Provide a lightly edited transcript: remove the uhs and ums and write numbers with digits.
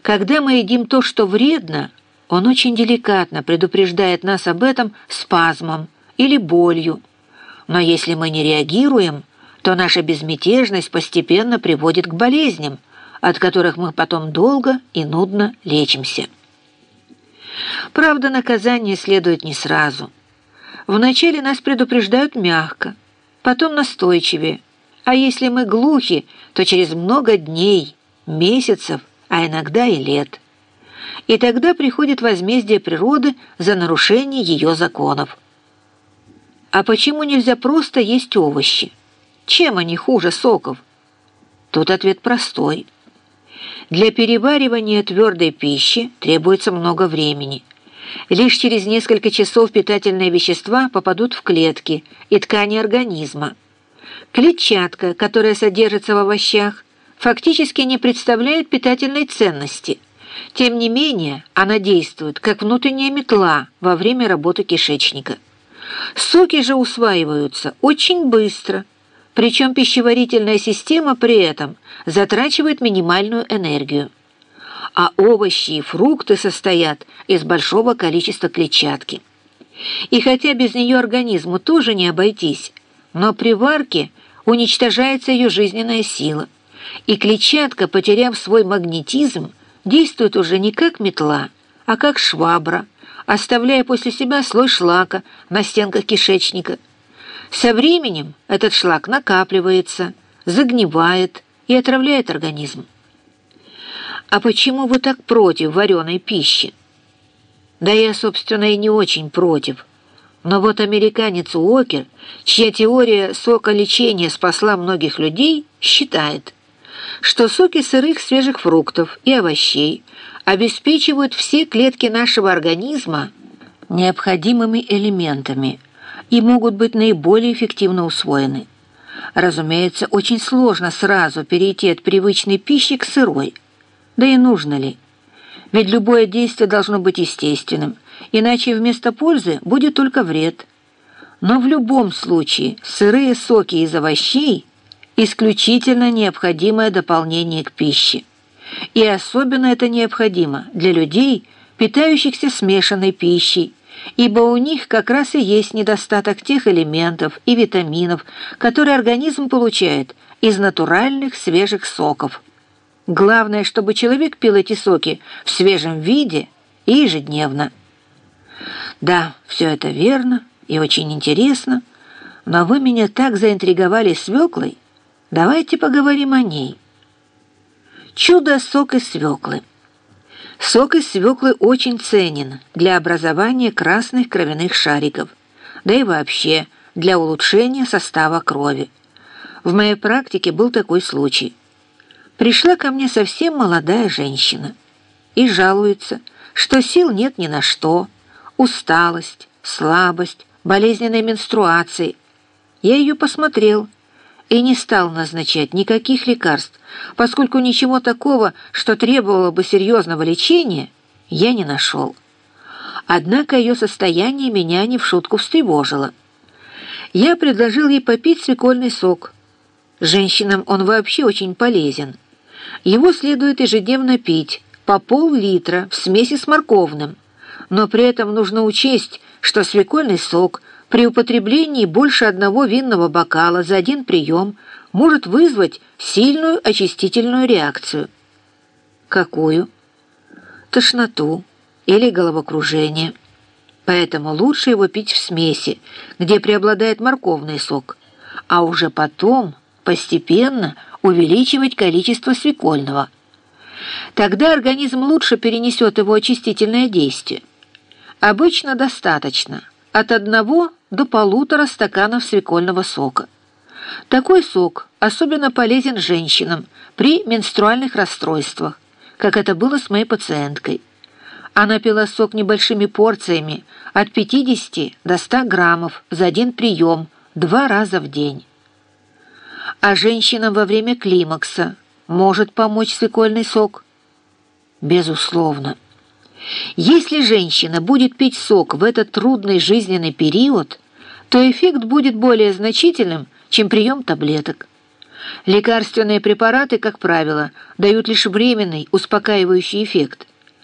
Когда мы едим то, что вредно, он очень деликатно предупреждает нас об этом спазмом или болью. Но если мы не реагируем, то наша безмятежность постепенно приводит к болезням, от которых мы потом долго и нудно лечимся. Правда, наказание следует не сразу. Вначале нас предупреждают мягко, потом настойчивее, а если мы глухи, то через много дней, месяцев, а иногда и лет. И тогда приходит возмездие природы за нарушение ее законов. А почему нельзя просто есть овощи? Чем они хуже соков? Тут ответ простой. Для переваривания твердой пищи требуется много времени. Лишь через несколько часов питательные вещества попадут в клетки и ткани организма. Клетчатка, которая содержится в овощах, фактически не представляет питательной ценности. Тем не менее, она действует как внутренняя метла во время работы кишечника. Соки же усваиваются очень быстро, причем пищеварительная система при этом затрачивает минимальную энергию. А овощи и фрукты состоят из большого количества клетчатки. И хотя без нее организму тоже не обойтись, но при варке уничтожается ее жизненная сила, и клетчатка, потеряв свой магнетизм, действует уже не как метла, а как швабра, оставляя после себя слой шлака на стенках кишечника. Со временем этот шлак накапливается, загнивает и отравляет организм. А почему вы так против вареной пищи? Да я, собственно, и не очень против. Но вот американец Уокер, чья теория соколечения спасла многих людей, считает, что соки сырых свежих фруктов и овощей обеспечивают все клетки нашего организма необходимыми элементами и могут быть наиболее эффективно усвоены. Разумеется, очень сложно сразу перейти от привычной пищи к сырой. Да и нужно ли? Ведь любое действие должно быть естественным, иначе вместо пользы будет только вред. Но в любом случае сырые соки из овощей – исключительно необходимое дополнение к пище. И особенно это необходимо для людей, питающихся смешанной пищей, ибо у них как раз и есть недостаток тех элементов и витаминов, которые организм получает из натуральных свежих соков. Главное, чтобы человек пил эти соки в свежем виде и ежедневно. Да, все это верно и очень интересно, но вы меня так заинтриговали свеклой. Давайте поговорим о ней. Чудо-сок из свеклы. Сок из свеклы очень ценен для образования красных кровяных шариков, да и вообще для улучшения состава крови. В моей практике был такой случай. Пришла ко мне совсем молодая женщина и жалуется, что сил нет ни на что, усталость, слабость, болезненные менструации. Я ее посмотрел и не стал назначать никаких лекарств, поскольку ничего такого, что требовало бы серьезного лечения, я не нашел. Однако ее состояние меня не в шутку встревожило. Я предложил ей попить свекольный сок. Женщинам он вообще очень полезен. Его следует ежедневно пить по пол-литра в смеси с морковным, но при этом нужно учесть, что свекольный сок при употреблении больше одного винного бокала за один прием может вызвать сильную очистительную реакцию. Какую? Тошноту или головокружение. Поэтому лучше его пить в смеси, где преобладает морковный сок, а уже потом постепенно увеличивать количество свекольного. Тогда организм лучше перенесет его очистительное действие. Обычно достаточно от 1 до 1,5 стаканов свекольного сока. Такой сок особенно полезен женщинам при менструальных расстройствах, как это было с моей пациенткой. Она пила сок небольшими порциями от 50 до 100 граммов за один прием 2 раза в день. А женщинам во время климакса может помочь свекольный сок? Безусловно. Если женщина будет пить сок в этот трудный жизненный период, то эффект будет более значительным, чем прием таблеток. Лекарственные препараты, как правило, дают лишь временный успокаивающий эффект,